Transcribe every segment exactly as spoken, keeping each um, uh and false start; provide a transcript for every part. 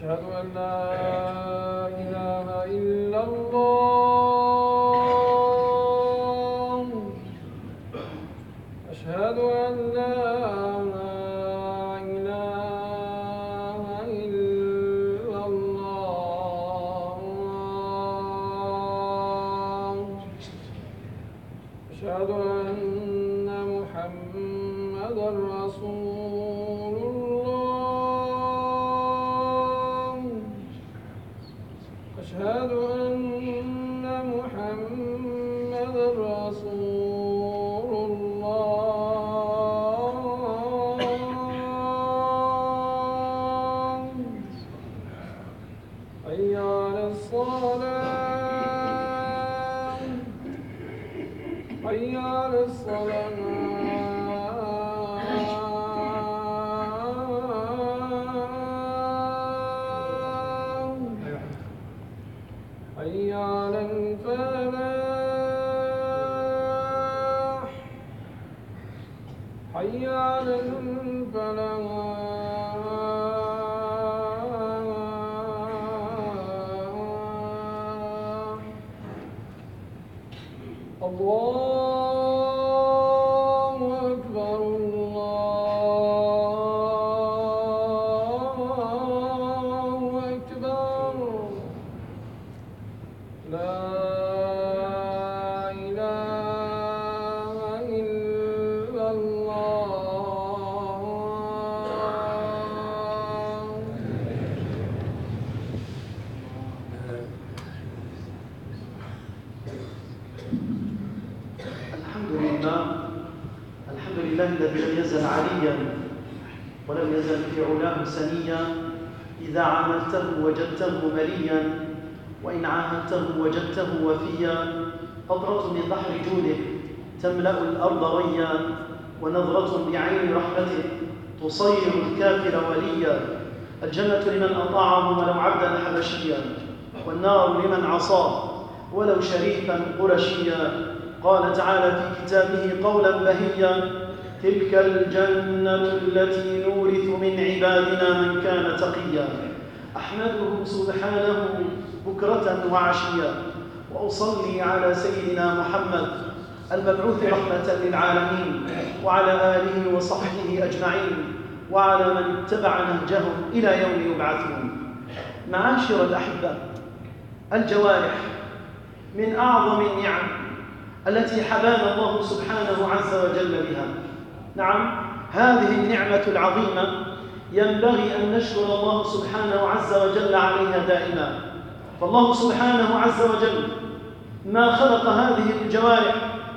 أشهد أن لا إله إلا الله أشهد أن لا إله إلا الله أشهد أن محمدا رسول الله أشهد أن محمدا رسول الله حي على الصلاة حي على الصلاة حي على الفلاح حي على الفلاح الله أكبر الله أكبر لا إله إلا الله الحمد لله الحمد لله الذي لم يزل عليا ولم يزل في علاه سنيا. إذا عاملته وجدته مليا وإن عاهدته وجدته وفيا. قطرة من بحر جوده تملأ الأرض ريا ونظرة بعين رحمته تصير الكافر وليا. الجنة لمن أطاعه ولو عبدا حبشيا والنار لمن عصاه ولو شريفا قرشيا. قال تعالى في كتابه قولا بهيا تلك الجنة التي نورث من عبادنا من كان تقيا. أحمده سبحانه بكرة وعشيا وأصلي على سيدنا محمد المبعوث رحمة للعالمين وعلى آله وصحبه أجمعين وعلى من اتبع نهجهم إلى يوم يبعثون. معاشر الأحبة، الجوارح من أعظم النعم التي حبانا الله سبحانه عز وجل بها. نعم، هذه النعمة العظيمة ينبغي أن نشكر الله سبحانه عز وجل عليها دائما. فالله سبحانه عز وجل ما خلق هذه الجوارح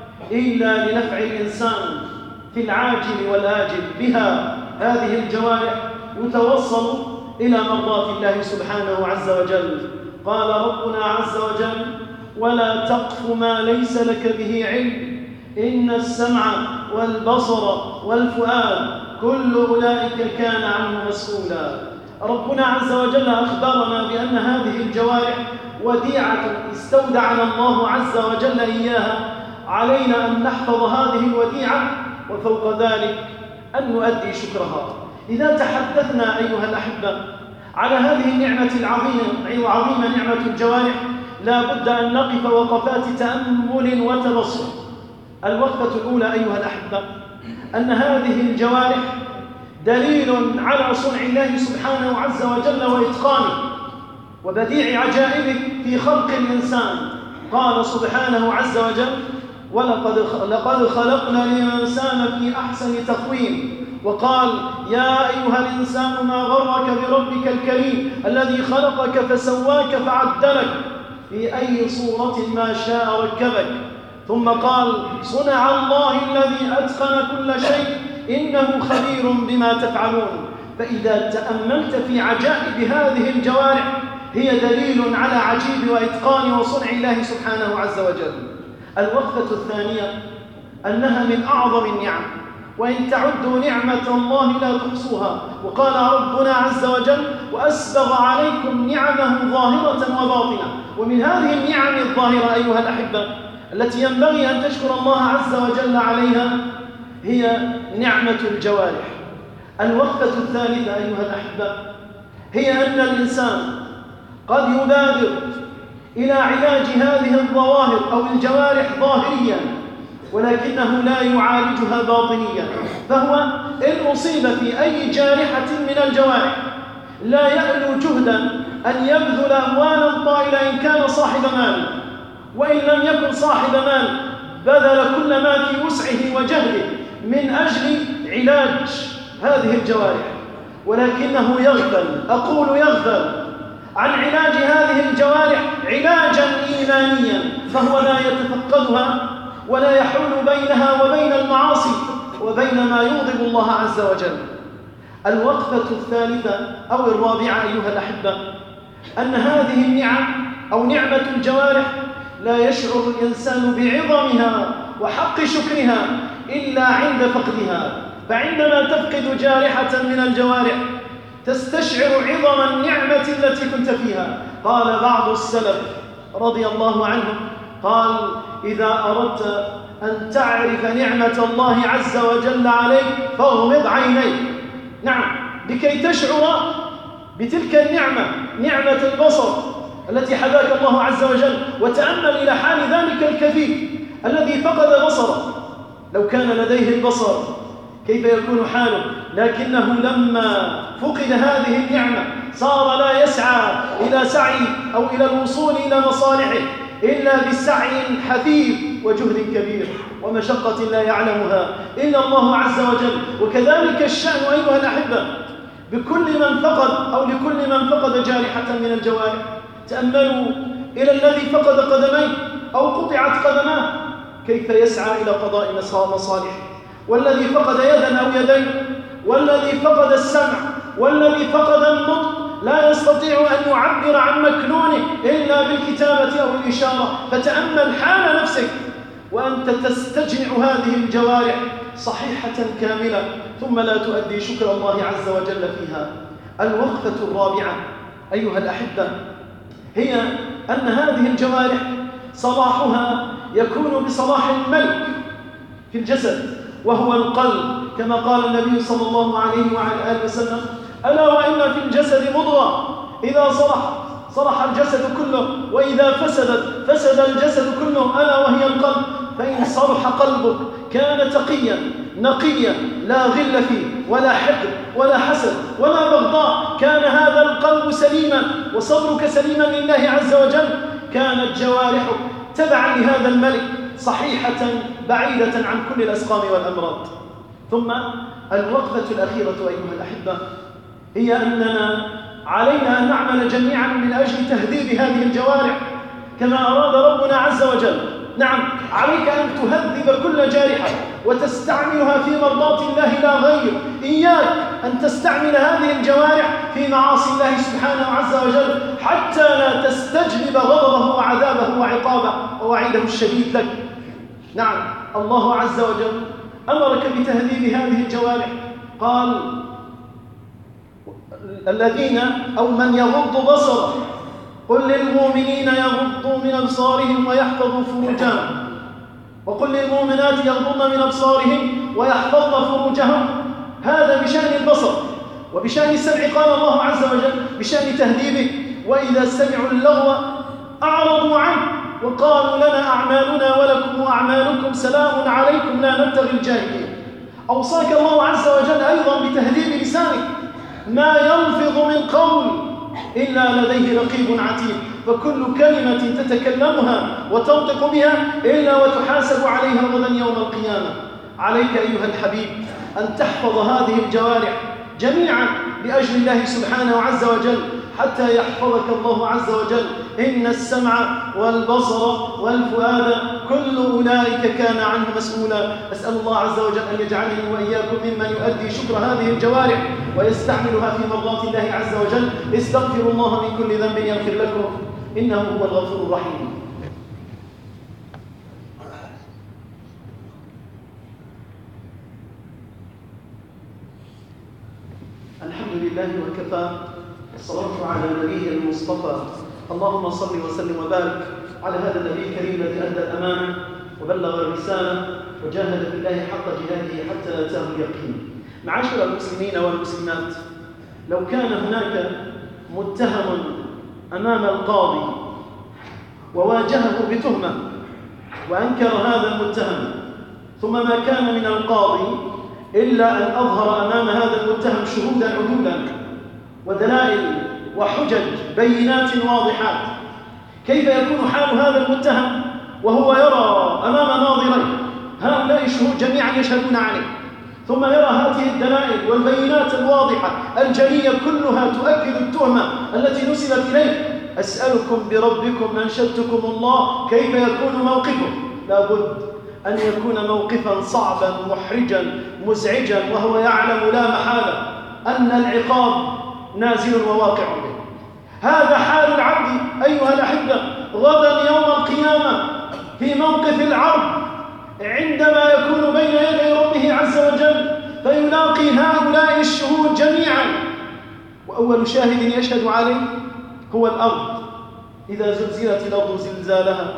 إلا لنفع الإنسان في العاجل والآجل. بها هذه الجوارح يتوصل إلى مرضاة الله سبحانه عز وجل. قال ربنا عز وجل ولا تقف ما ليس لك به علم إن السمع والبصر والفؤاد كل أولئك كان عنه مسؤولا. ربنا عز وجل أخبرنا بأن هذه الجوارح وديعة استودعنا الله عز وجل إياها. علينا أن نحفظ هذه الوديعة وفوق ذلك أن نؤدي شكرها. إذا تحدثنا أيها الأحبة على هذه النعمة العظيمة العظيمة نعمة الجوارح لا بد أن نقف وقفات تأمل وتبصر. الوقفة الأولى أيها الأحبة أن هذه الجوارح دليل على صنع الله سبحانه عز وجل وإتقانه وبديع عجائبه في خلق الإنسان. قال سبحانه عز وجل ولقد لقد خلقنا الإنسان في أحسن تقويم. وقال يا أيها الإنسان ما غرك بربك الكريم الذي خلقك فسواك فعدلك في أي صورة ما شاء ركبك. ثم قال صنع الله الذي أتقن كل شيء إنه خبير بما تفعلون. فإذا تأملت في عجائب هذه الجوارح هي دليل على عجيب وإتقان وصنع الله سبحانه عز وجل. الوقفة الثانية أنها من أعظم النعم وإن تعدوا نعمة الله لا تحصوها. وقال ربنا عز وجل وأسبغ عليكم نعمه ظاهرة وباطنة. ومن هذه النعم الظاهرة أيها الأحبة التي ينبغي أن تشكر الله عز وجل عليها هي نعمة الجوارح. الوقفة الثالثة أيها الأحبة هي أن الإنسان قد يبادر إلى علاج هذه الظواهر أو الجوارح ظاهريا، ولكنه لا يعالجها باطنيا. فهو إن أصيب في أي جارحة من الجوارح لا يألو جهدا أن يبذل أموالا طائلة إن كان صاحب مال، وإن لم يكن صاحب مال بذل كل ما في وسعه وجهده من أجل علاج هذه الجوارح، ولكنه يغفل، أقول يغفل عن علاج هذه الجوارح علاجا إيمانيا، فهو لا يتفقدها ولا يحول بينها وبين المعاصي وبين ما يغضب الله عز وجل. الوقفة الثالثة أو الرابعة أيها الأحبة أن هذه النعم أو نعمة الجوارح لا يشعر الإنسان بعظمها وحق شكرها إلا عند فقدها، فعندما تفقد جارحة من الجوارح تستشعر عظم النعمة التي كنت فيها. قال بعض السلف رضي الله عنهم، قال: إذا أردت أن تعرف نعمة الله عز وجل عليك فاغمض عينيك. نعم، لكي تشعر بتلك النعمة، نعمة البصر التي حباك الله عز وجل، وتأمل إلى حال ذلك الكفيف الذي فقد بصره. لو كان لديه البصر كيف يكون حاله؟ لكنه لما فقد هذه النعمة صار لا يسعى إلى سعي أو إلى الوصول إلى مصالحه إلا بالسعي حثيث وجهد كبير ومشقة لا يعلمها إلا الله عز وجل. وكذلك الشأن أيها الأحبة بكل من فقد أو لكل من فقد جارحة من الجوارح. تأملوا إلى الذي فقد قدميه أو قطعت قدماه كيف يسعى إلى قضاء مصالحه، والذي فقد يدا أو يدين، والذي فقد السمع، والذي فقد النطق لا يستطيع أن يعبر عن مكنونه إلا بالكتابة أو الإشارة. فتأمل حال نفسك وأنت تستجمع هذه الجوارح صحيحة كاملة ثم لا تؤدي شكر الله عز وجل فيها. الوقفة الرابعة أيها الأحبة هي أن هذه الجوارح صلاحها يكون بصلاح الملك في الجسد وهو القلب، كما قال النبي صلى الله عليه وعلى آله وسلم: ألا وإن في الجسد مضغة إذا صلح صلح الجسد كله، وإذا فسدت فسد الجسد كله، ألا وهي القلب. فإن صلح قلبك كان تقيا نقيا لا غل فيه ولا حقد ولا حسد ولا بغضاء، كان هذا القلب سليما وصدرك سليما لله عز وجل، كانت جوارحك تبعا لهذا الملك صحيحة بعيدة عن كل الأسقام والأمراض. ثم الوقفة الأخيرة أيها الأحبة هي أننا علينا أن نعمل جميعا من أجل تهذيب هذه الجوارح كما أراد ربنا عز وجل. نعم، عليك أن تهذب كل جارحة وتستعملها في مرضاة الله لا غير. إياك أن تستعمل هذه الجوارح في معاصي الله سبحانه عز وجل حتى لا تستجلب غضبه وعذابه وعقابه ووعيده الشديد لك. نعم، الله عز وجل أمرك بتهذيب هذه الجوارح، قال: الذين أو من يغض بصره قل للمؤمنين يغضوا من أبصارهم ويحفظوا فروجهم، وقل للمؤمنات يغضن من أبصارهم ويحفظن فروجهم. هذا بشأن البصر. وبشأن السمع قال الله عز وجل بشأن تهذيبه: وإذا سمعوا اللغو أعرضوا عنه وقالوا لنا أعمالنا ولكم أعمالكم سلام عليكم لا نبتغي الجاهلين. أوصاك الله عز وجل أيضا بتهذيب لسانك، ما يلفظ من قول إلا لديه رقيب عتيد، فكل كلمة تتكلمها وتنطق بها إلا وتحاسب عليها غدا يوم القيامة. عليك أيها الحبيب أن تحفظ هذه الجوارح جميعا لأجل الله سبحانه عز وجل حتى يحفظك الله عز وجل. إن السمع والبصر والفؤاد كل أولئك كان عنه مسؤولا. أسأل الله عز وجل أن يجعلني وإياكم ممن يؤدي شكر هذه الجوارح ويستعملها في مرضات الله عز وجل. استغفروا الله من كل ذنب يغفر لكم إنه هو الغفور الرحيم. الحمد لله وكفى، والصلاة على نبيه المصطفى. اللهم صل وسلم وبارك على هذا النبي الكريم الذي أدى الأمانة وبلغ الرسالة وجاهد في الله حق جهاده حتى أتاه اليقين. معاشر المسلمين والمسلمات، لو كان هناك متهم أمام القاضي وواجهه بتهمة وأنكر هذا المتهم، ثم ما كان من القاضي إلا أن أظهر أمام هذا المتهم شهودا عدولا ودلائل وحجج بينات واضحات، كيف يكون حال هذا المتهم وهو يرى أمام ناظريه هؤلاء الشهود جميعا يشهدون عليه، ثم يرى هذه الدلائل والبينات الواضحة الجلية كلها تؤكد التهمة التي نسبت إليه؟ أسألكم بربكم أنشدتكم الله كيف يكون موقفه؟ لابد أن يكون موقفا صعبا محرجا مزعجا، وهو يعلم لا محالة أن العقاب نازل وواقع به. هذا حال العبد أيها الأحبة غدا يوم القيامة في موقف العرض، عندما يكون بين يدي ربه عز وجل فيلاقي هؤلاء الشهود جميعا، وأول شاهد يشهد عليه هو الأرض إذا زلزلت الأرض زلزالها.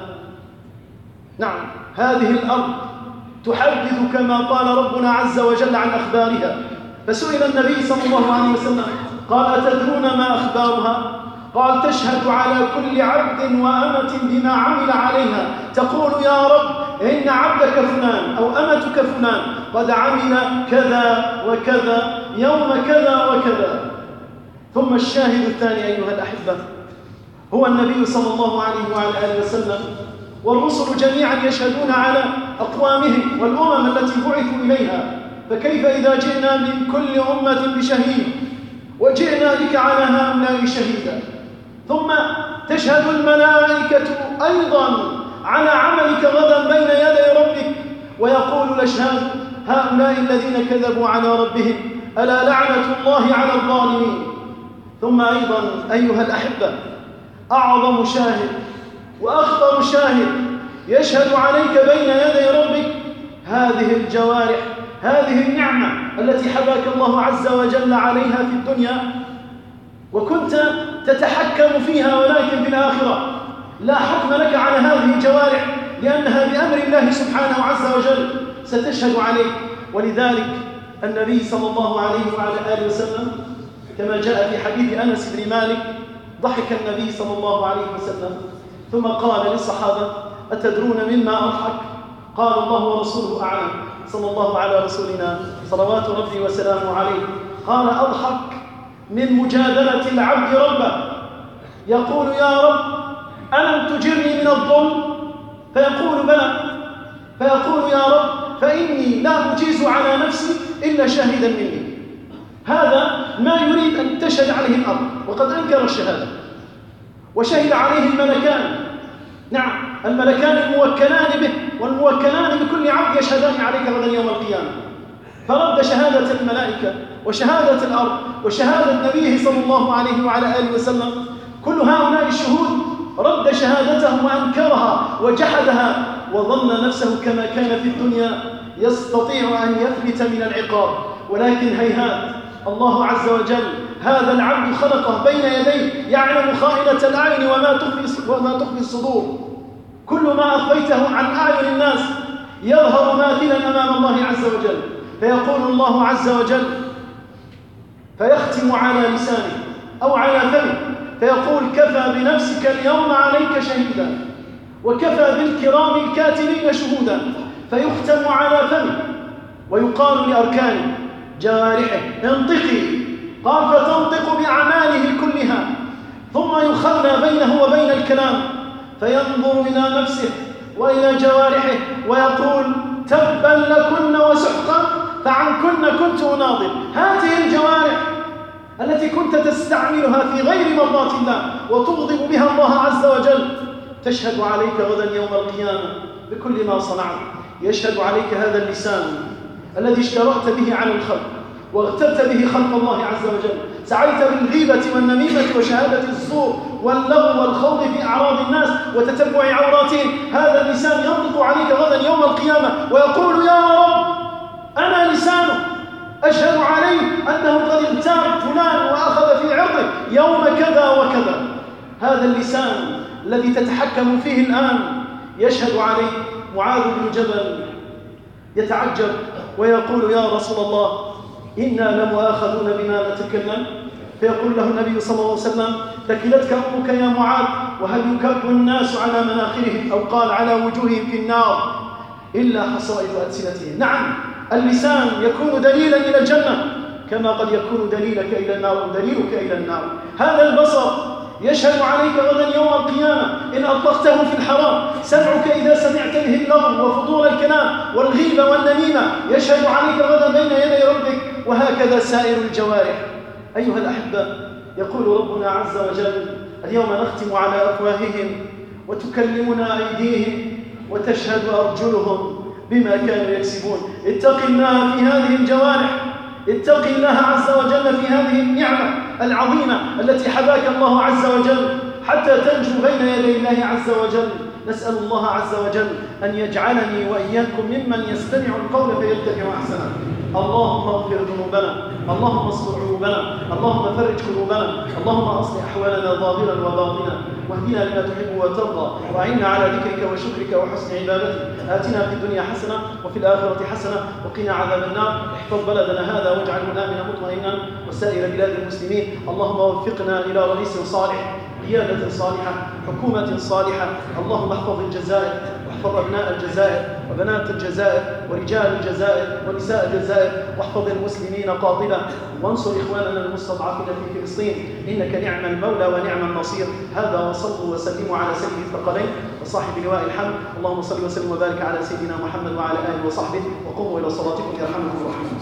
نعم، هذه الأرض تحدث كما قال ربنا عز وجل عن أخبارها، فسئل النبي صلى الله عليه وسلم قال أتدرون ما أخبارها؟ قال تشهد على كل عبد وأمة بما عمل عليها، تقول يا رب إن عبدك فلان أو أمتك فلان قد عمل كذا وكذا يوم كذا وكذا. ثم الشاهد الثاني أيها الأحبة هو النبي صلى الله عليه وعلى آله وسلم، والرسل جميعا يشهدون على أقوامهم والأمم التي بعثوا إليها، فكيف إذا جئنا من كل أمة بشهيد وجئنا بك على هؤلاء شهيدا؟ ثم تشهد الملائكة أيضا على عملك غدا بين يدي ربك، ويقول الأشهاد هؤلاء الذين كذبوا على ربهم ألا لعنة الله على الظالمين. ثم أيضا أيها الأحبة أعظم شاهد وأخطر شاهد يشهد عليك بين يدي ربك هذه الجوارح، هذه النعمة التي حباك الله عز وجل عليها في الدنيا وكنت تتحكم فيها، ولكن في الآخرة لا حكم لك على هذه الجوارح لأنها بأمر الله سبحانه عز وجل ستشهد عليك. ولذلك النبي صلى الله عليه وعلى آله وسلم كما جاء في حديث أنس بن مالك ضحك النبي صلى الله عليه وسلم ثم قال للصحابة أتدرون مما أضحك؟ قال الله ورسوله أعلم، صلى الله على رسولنا صلوات ربي وسلامه عليه. قال أضحك من مجادلة العبد ربه، يقول يا رب ألم تجرني من الظلم؟ فيقول بلى، فيقول يا رب فإني لا أجيز على نفسي إلا شاهدا مني. هذا ما يريد أن تشهد عليه الأرض، وقد أنكر الشهادة وشهد عليه الملكان. نعم، الملكان الموكلان به والموكلان بكل عبد يشهدان عليك غدا يوم القيامة، فرد شهادة الملائكة وشهادة الأرض وشهادة نبيه صلى الله عليه وعلى آله وسلم، كل هؤلاء الشهود رد شهادتهم وأنكرها وجحدها وظن نفسه كما كان في الدنيا يستطيع أن يفلت من العقاب، ولكن هيهات، الله عز وجل هذا العبد خلقه بين يديه يعلم خائنة الأعين وما تخفي وما تخفي الصدور، كل ما أخفيته عن أعين الناس يظهر ماثلا أمام الله عز وجل. فيقول الله عز وجل فيختم على لسانه أو على فمه فيقول كفى بنفسك اليوم عليك شهيدا وكفى بالكرام الكاتبين شهودا، فيختم على فمه ويقال لأركانه جوارحه انطقي، قال فتنطق بأعماله كلها، ثم يخلى بينه وبين الكلام فينظر إلى نفسه وإلى جوارحه ويقول تبا لكن وسحقا فعنكن كنت أناضل. هذه الجوارح التي كنت تستعملها في غير مرضات الله وتغضب بها الله عز وجل تشهد عليك غدا يوم القيامة بكل ما صنعت. يشهد عليك هذا اللسان الذي اشترأت به على الخلق واغتبت به خلق الله عز وجل، سعيت بالغيبة والنميمة وشهادة الزور واللغو والخوض في أعراض الناس وتتبع عوراتهم. هذا اللسان ينطق عليك غدا يوم القيامة ويقول يا رب أنا لسانه أشهد عليه أنه قد اغتاب فلان وأخذ في عرضه يوم كذا وكذا. هذا اللسان الذي تتحكم فيه الآن يشهد عليه. معاذ بن جبل يتعجب ويقول يا رسول الله إنا لمؤاخذون بما نتكلم، فيقول له النبي صلى الله عليه وسلم: ثكلتك أمك يا معاذ، وهل يكب الناس على مناخرهم أو قال على وجوههم في النار إلا حصائد ألسنتهم. نعم، اللسان يكون دليلا إلى الجنة كما قد يكون دليلك إلى النار ودليلك إلى النار. هذا البصر يشهد عليك غدا يوم القيامة إن أطلقته في الحرام. سمعك إذا سمعت به اللغو وفضول الكلام والغيبة والنميمة يشهد عليك غدا بين يدي ربك، وهكذا سائر الجوارح. أيها الأحبة، يقول ربنا عز وجل: اليوم نختم على أفواههم وتكلمنا أيديهم وتشهد أرجلهم بما كانوا يكسبون. اتق الله في هذه الجوارح، اتق الله عز وجل في هذه النعمة العظيمة التي حباك الله عز وجل حتى تنجو بين يدي الله عز وجل. نسأل الله عز وجل أن يجعلني وإياكم ممن يستمع القول فيتبع أحسنه. اللهم اغفر ذنوبنا، اللهم استر عيوبنا، اللهم فرج كروبنا، اللهم أصلح أحوالنا ظاهرا وباطنا، واهدنا لما تحب وترضى، وأعنا على ذكرك وشكرك وحسن عبادتك. آتنا في الدنيا حسنة وفي الآخرة حسنة وقنا عذاب النار. احفظ بلدنا هذا واجعله آمنا مطمئنا وسائر بلاد المسلمين. اللهم وفقنا إلى رئيس صالح، قيادة صالحة، حكومة صالحة. اللهم احفظ الجزائر واحفظ أبناء الجزائر وبنات الجزائر ورجال الجزائر ونساء الجزائر، واحفظ المسلمين قاطبة، وانصر إخواننا المستضعفين في فلسطين، إنك نعم المولى ونعم النصير. هذا وصلوا وسلموا على سيد الثقلين وصاحب لواء الحمد. اللهم صل وسلم وبارك على سيدنا محمد وعلى آله وصحبه، وقوموا إلى صلاتكم يرحمكم الرحمن.